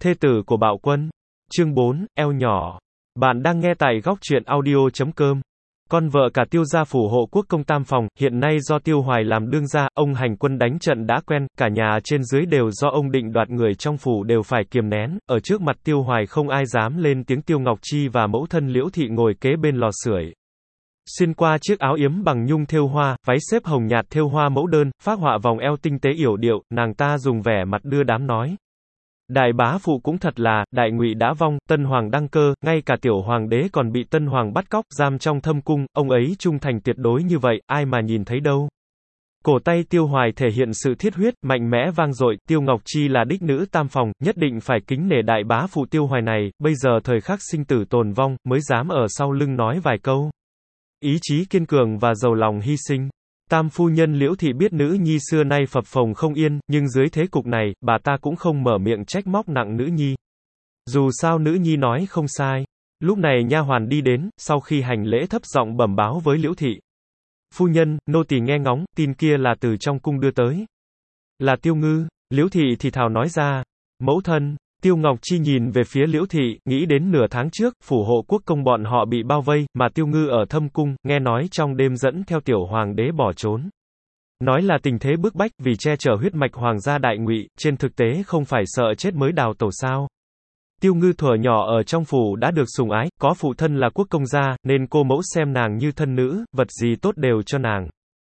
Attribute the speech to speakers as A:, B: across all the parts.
A: Thê tử của Bạo Quân. Chương 4, eo nhỏ. Bạn đang nghe tại góc truyện audio.com. Con vợ cả Tiêu gia phủ hộ quốc công tam phòng, hiện nay do Tiêu Hoài làm đương gia, ông hành quân đánh trận đã quen, cả nhà trên dưới đều do ông định đoạt, người trong phủ đều phải kiềm nén, ở trước mặt Tiêu Hoài không ai dám lên tiếng. Tiêu Ngọc Chi và mẫu thân Liễu Thị ngồi kế bên lò sưởi. Xuyên qua chiếc áo yếm bằng nhung thêu hoa, váy xếp hồng nhạt thêu hoa mẫu đơn, phác họa vòng eo tinh tế yểu điệu, nàng ta dùng vẻ mặt đưa đám nói: Đại bá phụ cũng thật là, đại ngụy đã vong, tân hoàng đăng cơ, ngay cả tiểu hoàng đế còn bị tân hoàng bắt cóc, giam trong thâm cung, ông ấy trung thành tuyệt đối như vậy, ai mà nhìn thấy đâu. Cổ tay Tiêu Hoài thể hiện sự thiết huyết, mạnh mẽ vang dội. Tiêu Ngọc Chi là đích nữ tam phòng, nhất định phải kính nể đại bá phụ Tiêu Hoài này, bây giờ thời khắc sinh tử tồn vong, mới dám ở sau lưng nói vài câu. Ý chí kiên cường và giàu lòng hy sinh. Tam phu nhân Liễu Thị biết nữ nhi xưa nay phập phồng không yên, nhưng dưới thế cục này, bà ta cũng không mở miệng trách móc nặng nữ nhi. Dù sao nữ nhi nói không sai. Lúc này nha hoàn đi đến, sau khi hành lễ thấp giọng bẩm báo với Liễu Thị. Phu nhân, nô tỳ nghe ngóng, tin kia là từ trong cung đưa tới. Là Tiêu Ngư. Liễu Thị thì thào nói ra. Mẫu thân. Tiêu Ngọc Chi nhìn về phía Liễu Thị, nghĩ đến nửa tháng trước, phủ hộ quốc công bọn họ bị bao vây, mà Tiêu Ngư ở thâm cung, nghe nói trong đêm dẫn theo tiểu hoàng đế bỏ trốn. Nói là tình thế bức bách, vì che chở huyết mạch hoàng gia đại ngụy, trên thực tế không phải sợ chết mới đào tẩu sao. Tiêu Ngư thuở nhỏ ở trong phủ đã được sủng ái, có phụ thân là quốc công gia, nên cô mẫu xem nàng như thân nữ, vật gì tốt đều cho nàng.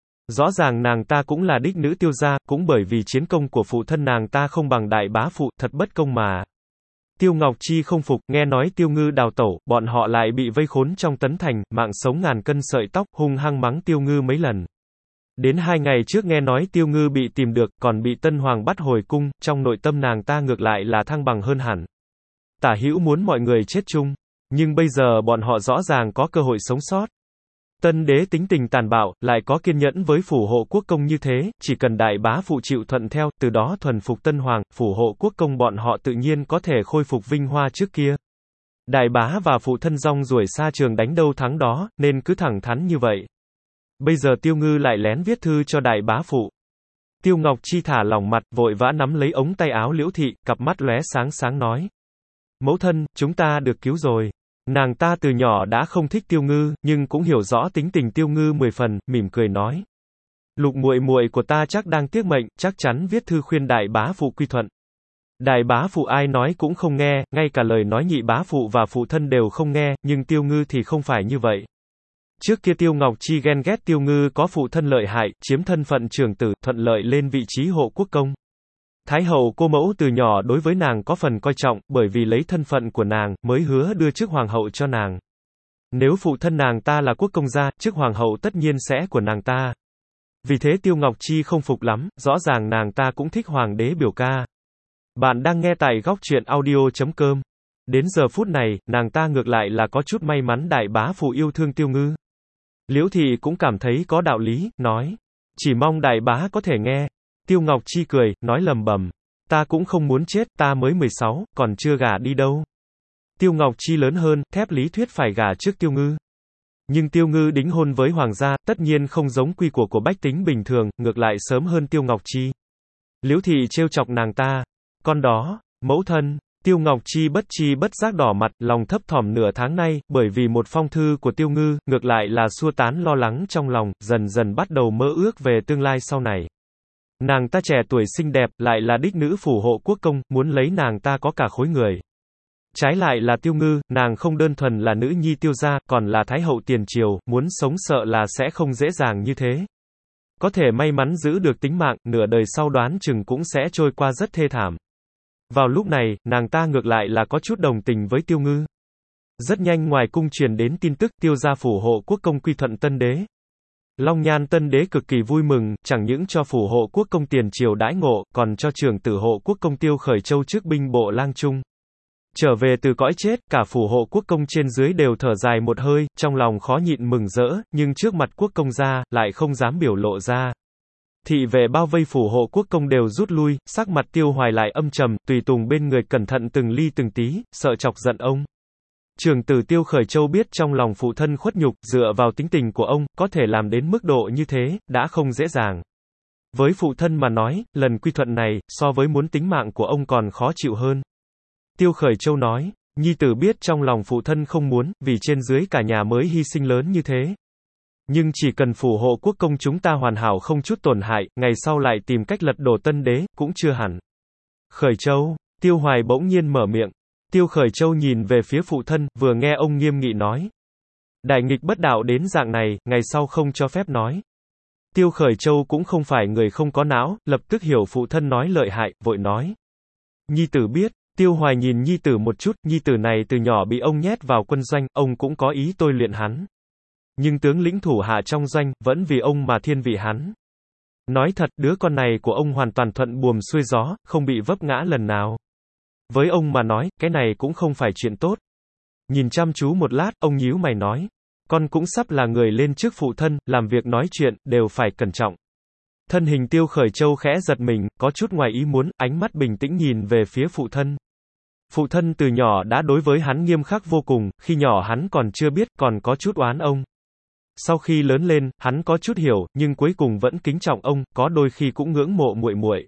A: Rõ ràng nàng ta cũng là đích nữ Tiêu gia, cũng bởi vì chiến công của phụ thân nàng ta không bằng đại bá phụ, thật bất công mà. Tiêu Ngọc Chi không phục, nghe nói Tiêu Ngư đào tẩu, bọn họ lại bị vây khốn trong tấn thành, mạng sống ngàn cân sợi tóc, hung hăng mắng Tiêu Ngư mấy lần. Đến 2 ngày trước nghe nói Tiêu Ngư bị tìm được, còn bị tân hoàng bắt hồi cung, trong nội tâm nàng ta ngược lại là thăng bằng hơn hẳn. Tả hữu muốn mọi người chết chung, nhưng bây giờ bọn họ rõ ràng có cơ hội sống sót. Tân đế tính tình tàn bạo, lại có kiên nhẫn với phủ hộ quốc công như thế, chỉ cần đại bá phụ chịu thuận theo, từ đó thuần phục tân hoàng, phủ hộ quốc công bọn họ tự nhiên có thể khôi phục vinh hoa trước kia. Đại bá và phụ thân rong ruổi xa trường đánh đâu thắng đó, nên cứ thẳng thắn như vậy. Bây giờ Tiêu Ngư lại lén viết thư cho đại bá phụ. Tiêu Ngọc Chi thả lỏng mặt, vội vã nắm lấy ống tay áo Liễu Thị, cặp mắt lóe sáng sáng nói: Mẫu thân, chúng ta được cứu rồi. Nàng ta từ nhỏ đã không thích Tiêu Ngư, nhưng cũng hiểu rõ tính tình Tiêu Ngư 10 phần, mỉm cười nói: Lục muội muội của ta chắc đang tiếc mệnh, chắc chắn viết thư khuyên đại bá phụ quy thuận. Đại bá phụ ai nói cũng không nghe, ngay cả lời nói nhị bá phụ và phụ thân đều không nghe, nhưng Tiêu Ngư thì không phải như vậy. Trước kia Tiêu Ngọc Chi ghen ghét Tiêu Ngư có phụ thân lợi hại, chiếm thân phận trưởng tử, thuận lợi lên vị trí hộ quốc công. Thái hậu cô mẫu từ nhỏ đối với nàng có phần coi trọng, bởi vì lấy thân phận của nàng, mới hứa đưa chức hoàng hậu cho nàng. Nếu phụ thân nàng ta là quốc công gia, chức hoàng hậu tất nhiên sẽ của nàng ta. Vì thế Tiêu Ngọc Chi không phục lắm, rõ ràng nàng ta cũng thích hoàng đế biểu ca. Bạn đang nghe tại góc truyện audio.com. Đến giờ phút này, nàng ta ngược lại là có chút may mắn đại bá phụ yêu thương Tiêu Ngư. Liễu Thị cũng cảm thấy có đạo lý, nói: Chỉ mong đại bá có thể nghe. Tiêu Ngọc Chi cười, nói lầm bầm: Ta cũng không muốn chết, ta mới 16, còn chưa gả đi đâu. Tiêu Ngọc Chi lớn hơn, thép lý thuyết phải gả trước Tiêu Ngư. Nhưng Tiêu Ngư đính hôn với hoàng gia, tất nhiên không giống quy củ của bách tính bình thường, ngược lại sớm hơn Tiêu Ngọc Chi. Liễu Thị trêu chọc nàng ta: Con đó, mẫu thân. Tiêu Ngọc Chi bất giác đỏ mặt, lòng thấp thỏm nửa tháng nay, bởi vì một phong thư của Tiêu Ngư, ngược lại là xua tán lo lắng trong lòng, dần dần bắt đầu mơ ước về tương lai sau này. Nàng ta trẻ tuổi xinh đẹp, lại là đích nữ phủ hộ quốc công, muốn lấy nàng ta có cả khối người. Trái lại là Tiêu Ngư, nàng không đơn thuần là nữ nhi Tiêu gia, còn là thái hậu tiền triều, muốn sống sợ là sẽ không dễ dàng như thế. Có thể may mắn giữ được tính mạng, nửa đời sau đoán chừng cũng sẽ trôi qua rất thê thảm. Vào lúc này, nàng ta ngược lại là có chút đồng tình với Tiêu Ngư. Rất nhanh ngoài cung truyền đến tin tức Tiêu gia phủ hộ quốc công quy thuận tân đế. Long Nhan tân đế cực kỳ vui mừng, chẳng những cho phủ hộ quốc công tiền triều đãi ngộ, còn cho trưởng tử hộ quốc công Tiêu Khởi Châu chức binh bộ lang trung. Trở về từ cõi chết, cả phủ hộ quốc công trên dưới đều thở dài một hơi, trong lòng khó nhịn mừng rỡ, nhưng trước mặt quốc công gia, lại không dám biểu lộ ra. Thị vệ bao vây phủ hộ quốc công đều rút lui, sắc mặt Tiêu Hoài lại âm trầm, tùy tùng bên người cẩn thận từng ly từng tí, sợ chọc giận ông. Trưởng tử Tiêu Khởi Châu biết trong lòng phụ thân khuất nhục, dựa vào tính tình của ông, có thể làm đến mức độ như thế, đã không dễ dàng. Với phụ thân mà nói, lần quy thuận này, so với muốn tính mạng của ông còn khó chịu hơn. Tiêu Khởi Châu nói, nhi tử biết trong lòng phụ thân không muốn, vì trên dưới cả nhà mới hy sinh lớn như thế. Nhưng chỉ cần phù hộ quốc công chúng ta hoàn hảo không chút tổn hại, ngày sau lại tìm cách lật đổ Tân Đế, cũng chưa hẳn. Khởi Châu, Tiêu Hoài bỗng nhiên mở miệng. Tiêu Khởi Châu nhìn về phía phụ thân, vừa nghe ông nghiêm nghị nói. Đại nghịch bất đạo đến dạng này, ngày sau không cho phép nói. Tiêu Khởi Châu cũng không phải người không có não, lập tức hiểu phụ thân nói lợi hại, vội nói. Nhi tử biết. Tiêu Hoài nhìn nhi tử một chút, nhi tử này từ nhỏ bị ông nhét vào quân doanh, ông cũng có ý tôi luyện hắn. Nhưng tướng lĩnh thủ hạ trong doanh, vẫn vì ông mà thiên vị hắn. Nói thật, đứa con này của ông hoàn toàn thuận buồm xuôi gió, không bị vấp ngã lần nào. Với ông mà nói, cái này cũng không phải chuyện tốt. Nhìn chăm chú một lát, ông nhíu mày nói. Con cũng sắp là người lên trước phụ thân, làm việc nói chuyện, đều phải cẩn trọng. Thân hình Tiêu Khởi Châu khẽ giật mình, có chút ngoài ý muốn, ánh mắt bình tĩnh nhìn về phía phụ thân. Phụ thân từ nhỏ đã đối với hắn nghiêm khắc vô cùng, khi nhỏ hắn còn chưa biết, còn có chút oán ông. Sau khi lớn lên, hắn có chút hiểu, nhưng cuối cùng vẫn kính trọng ông, có đôi khi cũng ngưỡng mộ muội muội.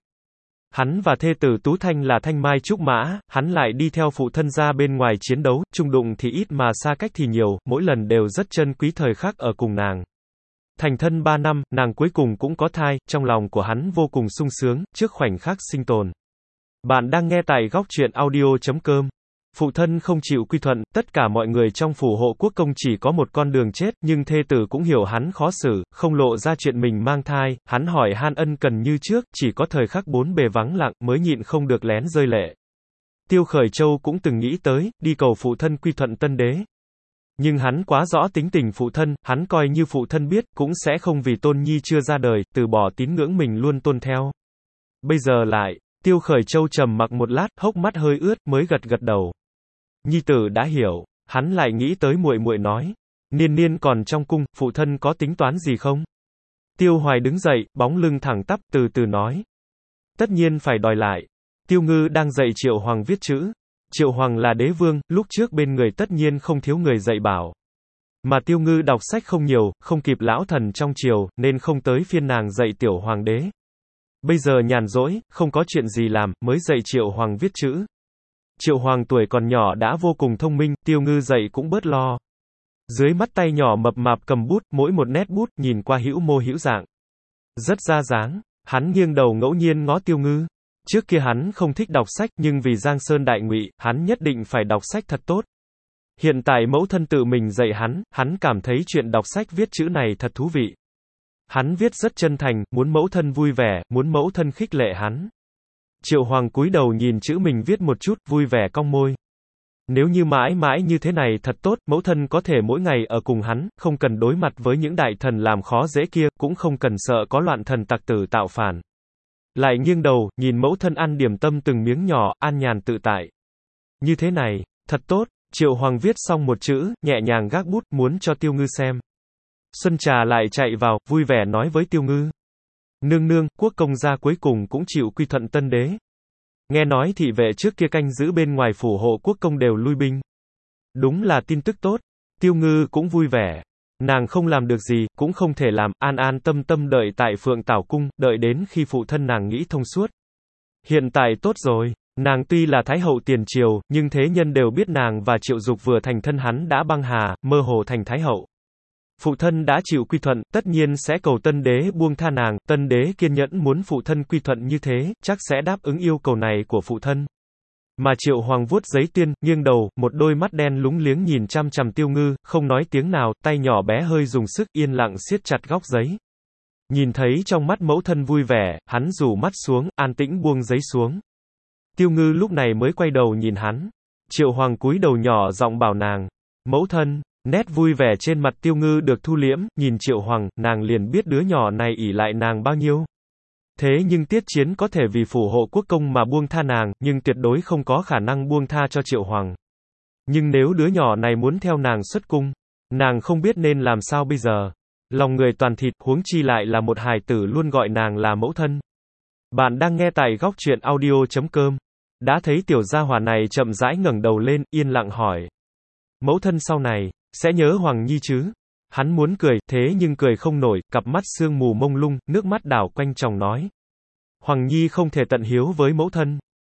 A: Hắn và thê tử Tú Thanh là Thanh Mai Trúc Mã, hắn lại đi theo phụ thân ra bên ngoài chiến đấu, chung đụng thì ít mà xa cách thì nhiều, mỗi lần đều rất trân quý thời khắc ở cùng nàng. Thành thân 3 năm, nàng cuối cùng cũng có thai, trong lòng của hắn vô cùng sung sướng, trước khoảnh khắc sinh tồn. Bạn đang nghe tại góc truyện audio.com. Phụ thân không chịu quy thuận, tất cả mọi người trong phủ hộ quốc công chỉ có một con đường chết, nhưng thê tử cũng hiểu hắn khó xử, không lộ ra chuyện mình mang thai, hắn hỏi han ân cần như trước, chỉ có thời khắc bốn bề vắng lặng, mới nhịn không được lén rơi lệ. Tiêu Khởi Châu cũng từng nghĩ tới, đi cầu phụ thân quy thuận Tân Đế. Nhưng hắn quá rõ tính tình phụ thân, hắn coi như phụ thân biết, cũng sẽ không vì tôn nhi chưa ra đời, từ bỏ tín ngưỡng mình luôn tôn theo. Bây giờ lại, Tiêu Khởi Châu trầm mặc một lát, hốc mắt hơi ướt, mới gật gật đầu. Nhi tử đã hiểu, hắn lại nghĩ tới muội muội nói. Niên Niên còn trong cung, phụ thân có tính toán gì không? Tiêu Hoài đứng dậy, bóng lưng thẳng tắp, từ từ nói. Tất nhiên phải đòi lại. Tiêu Ngư đang dạy Triệu Hoàng viết chữ. Triệu Hoàng là đế vương, lúc trước bên người tất nhiên không thiếu người dạy bảo. Mà Tiêu Ngư đọc sách không nhiều, không kịp lão thần trong triều, nên không tới phiên nàng dạy tiểu hoàng đế. Bây giờ nhàn rỗi, không có chuyện gì làm, mới dạy Triệu Hoàng viết chữ. Triệu Hoàng tuổi còn nhỏ đã vô cùng thông minh, Tiêu Ngư dạy cũng bớt lo. Dưới mắt tay nhỏ mập mạp cầm bút, mỗi một nét bút, nhìn qua hữu mô hữu dạng. Rất ra dáng, hắn nghiêng đầu ngẫu nhiên ngó Tiêu Ngư. Trước kia hắn không thích đọc sách, nhưng vì Giang Sơn đại ngụy, hắn nhất định phải đọc sách thật tốt. Hiện tại mẫu thân tự mình dạy hắn cảm thấy chuyện đọc sách viết chữ này thật thú vị. Hắn viết rất chân thành, muốn mẫu thân vui vẻ, muốn mẫu thân khích lệ hắn. Triệu Hoàng cúi đầu nhìn chữ mình viết một chút, vui vẻ cong môi. Nếu như mãi mãi như thế này thật tốt, mẫu thân có thể mỗi ngày ở cùng hắn, không cần đối mặt với những đại thần làm khó dễ kia, cũng không cần sợ có loạn thần tặc tử tạo phản. Lại nghiêng đầu, nhìn mẫu thân ăn điểm tâm từng miếng nhỏ, an nhàn tự tại. Như thế này, thật tốt. Triệu Hoàng viết xong một chữ, nhẹ nhàng gác bút, muốn cho Tiêu Ngư xem. Xuân Trà lại chạy vào, vui vẻ nói với Tiêu Ngư. Nương nương, quốc công gia cuối cùng cũng chịu quy thuận Tân Đế. Nghe nói thị vệ trước kia canh giữ bên ngoài phủ hộ quốc công đều lui binh. Đúng là tin tức tốt. Tiêu Ngư cũng vui vẻ. Nàng không làm được gì, cũng không thể làm, an an tâm tâm đợi tại Phượng Tảo Cung, đợi đến khi phụ thân nàng nghĩ thông suốt. Hiện tại tốt rồi. Nàng tuy là Thái hậu tiền triều, nhưng thế nhân đều biết nàng và Triệu Dục vừa thành thân hắn đã băng hà, mơ hồ thành Thái hậu. Phụ thân đã chịu quy thuận, tất nhiên sẽ cầu Tân Đế buông tha nàng, Tân Đế kiên nhẫn muốn phụ thân quy thuận như thế, chắc sẽ đáp ứng yêu cầu này của phụ thân. Mà Triệu Hoàng vuốt giấy tuyên, nghiêng đầu, một đôi mắt đen lúng liếng nhìn chăm chằm Tiêu Ngư, không nói tiếng nào, tay nhỏ bé hơi dùng sức, yên lặng siết chặt góc giấy. Nhìn thấy trong mắt mẫu thân vui vẻ, hắn rủ mắt xuống, an tĩnh buông giấy xuống. Tiêu Ngư lúc này mới quay đầu nhìn hắn. Triệu Hoàng cúi đầu nhỏ giọng bảo nàng. Mẫu thân. Nét vui vẻ trên mặt Tiêu Ngư được thu liễm, nhìn Triệu Hoàng, nàng liền biết đứa nhỏ này ỷ lại nàng bao nhiêu. Thế nhưng Tiết Chiến có thể vì phủ hộ quốc công mà buông tha nàng, nhưng tuyệt đối không có khả năng buông tha cho Triệu Hoàng. Nhưng nếu đứa nhỏ này muốn theo nàng xuất cung, nàng không biết nên làm sao bây giờ. Lòng người toàn thịt, huống chi lại là một hài tử luôn gọi nàng là mẫu thân. Bạn đang nghe tại góc truyện audio.com. Đã thấy tiểu gia hỏa này chậm rãi ngẩng đầu lên, yên lặng hỏi. Mẫu thân sau này, sẽ nhớ Hoàng Nhi chứ? Hắn muốn cười, thế nhưng cười không nổi, cặp mắt sương mù mông lung, nước mắt đảo quanh tròng nói. Hoàng Nhi không thể tận hiếu với mẫu thân.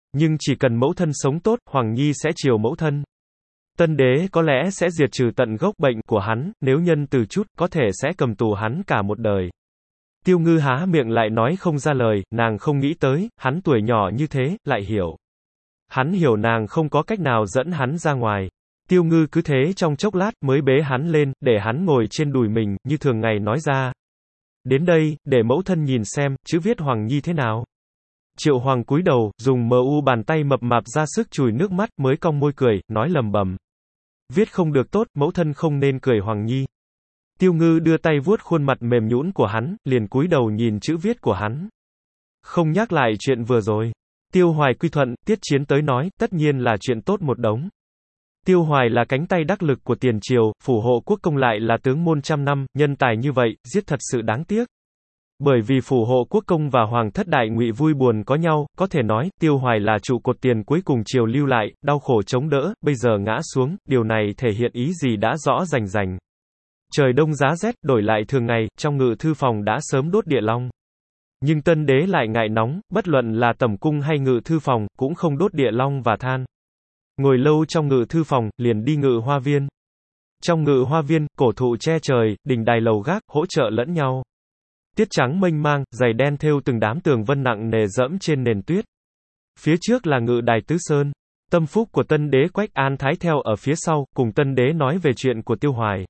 A: Nhưng chỉ cần mẫu thân sống tốt, Hoàng Nhi sẽ chiều mẫu thân. Tân đế có lẽ sẽ diệt trừ tận gốc bệnh của hắn, nếu nhân từ chút, có thể sẽ cầm tù hắn cả một đời. Tiêu Ngư há miệng lại nói không ra lời, nàng không nghĩ tới, hắn tuổi nhỏ như thế, lại hiểu. Hắn hiểu nàng không có cách nào dẫn hắn ra ngoài. Tiêu Ngư cứ thế trong chốc lát mới bế hắn lên, để hắn ngồi trên đùi mình, như thường ngày nói ra. Đến đây, để mẫu thân nhìn xem, chữ viết Hoàng Nhi thế nào. Triệu Hoàng cúi đầu, dùng bàn tay mập mạp ra sức chùi nước mắt, mới cong môi cười, nói lầm bầm. Viết không được tốt, mẫu thân không nên cười Hoàng Nhi. Tiêu Ngư đưa tay vuốt khuôn mặt mềm nhũn của hắn, liền cúi đầu nhìn chữ viết của hắn. Không nhắc lại chuyện vừa rồi. Tiêu Hoài quy thuận, Tiết Chiến tới nói, tất nhiên là chuyện tốt một đống. Tiêu Hoài là cánh tay đắc lực của tiền triều, phủ hộ quốc công lại là tướng môn trăm năm, nhân tài như vậy, giết thật sự đáng tiếc. Bởi vì phủ hộ quốc công và hoàng thất Đại Ngụy vui buồn có nhau, có thể nói, Tiêu Hoài là trụ cột tiền cuối cùng triều lưu lại, đau khổ chống đỡ, bây giờ ngã xuống, điều này thể hiện ý gì đã rõ rành rành. Trời đông giá rét, đổi lại thường ngày, trong ngự thư phòng đã sớm đốt địa long. Nhưng tân đế lại ngại nóng, bất luận là tẩm cung hay ngự thư phòng, cũng không đốt địa long và than. Ngồi lâu trong ngự thư phòng, liền đi ngự hoa viên. Trong ngự hoa viên, cổ thụ che trời, đình đài lầu gác, hỗ trợ lẫn nhau. Tiết trắng mênh mang, giày đen thêu từng đám tường vân nặng nề dẫm trên nền tuyết. Phía trước là ngự đài Tứ Sơn. Tâm phúc của tân đế Quách An Thái theo ở phía sau, cùng tân đế nói về chuyện của Tiêu Hoài.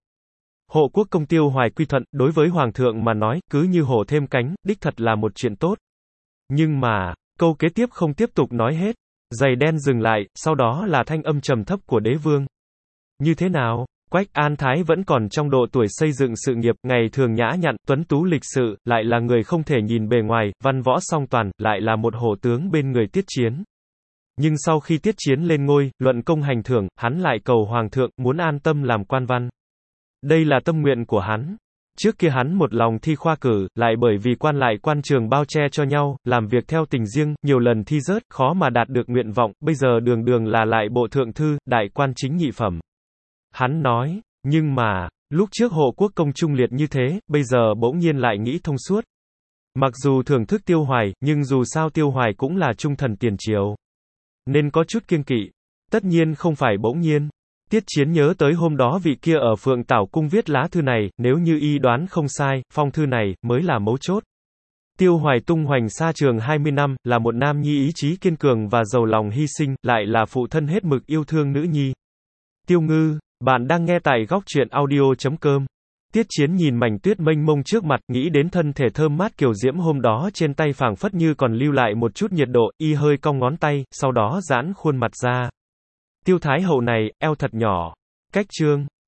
A: Hộ quốc công Tiêu Hoài quy thuận, đối với hoàng thượng mà nói, cứ như hổ thêm cánh, đích thật là một chuyện tốt. Nhưng mà, câu kế tiếp không tiếp tục nói hết. Giày đen dừng lại, sau đó là thanh âm trầm thấp của đế vương. Như thế nào? Quách An Thái vẫn còn trong độ tuổi xây dựng sự nghiệp, ngày thường nhã nhặn, tuấn tú lịch sự, lại là người không thể nhìn bề ngoài, văn võ song toàn, lại là một hổ tướng bên người Tiết Chiến. Nhưng sau khi Tiết Chiến lên ngôi, luận công hành thưởng, hắn lại cầu hoàng thượng, muốn an tâm làm quan văn. Đây là tâm nguyện của hắn. Trước kia hắn một lòng thi khoa cử, lại bởi vì quan lại quan trường bao che cho nhau, làm việc theo tình riêng, nhiều lần thi rớt, khó mà đạt được nguyện vọng, bây giờ đường đường là lại bộ thượng thư, đại quan chính nhị phẩm. Hắn nói, nhưng mà, lúc trước hộ quốc công trung liệt như thế, bây giờ bỗng nhiên lại nghĩ thông suốt. Mặc dù thưởng thức Tiêu Hoài, nhưng dù sao Tiêu Hoài cũng là trung thần tiền triều. Nên có chút kiêng kỵ. Tất nhiên không phải bỗng nhiên. Tiết Chiến nhớ tới hôm đó vị kia ở Phượng Tảo Cung viết lá thư này, nếu như y đoán không sai, phong thư này, mới là mấu chốt. Tiêu Hoài tung hoành xa trường 20 năm, là một nam nhi ý chí kiên cường và giàu lòng hy sinh, lại là phụ thân hết mực yêu thương nữ nhi. Tiêu Ngư, bạn đang nghe tại góc truyện audio.com. Tiết Chiến nhìn mảnh tuyết mênh mông trước mặt, nghĩ đến thân thể thơm mát kiều diễm hôm đó trên tay phảng phất như còn lưu lại một chút nhiệt độ, y hơi cong ngón tay, sau đó giãn khuôn mặt ra. Tiêu Thái hậu này, eo thật nhỏ. Cách chương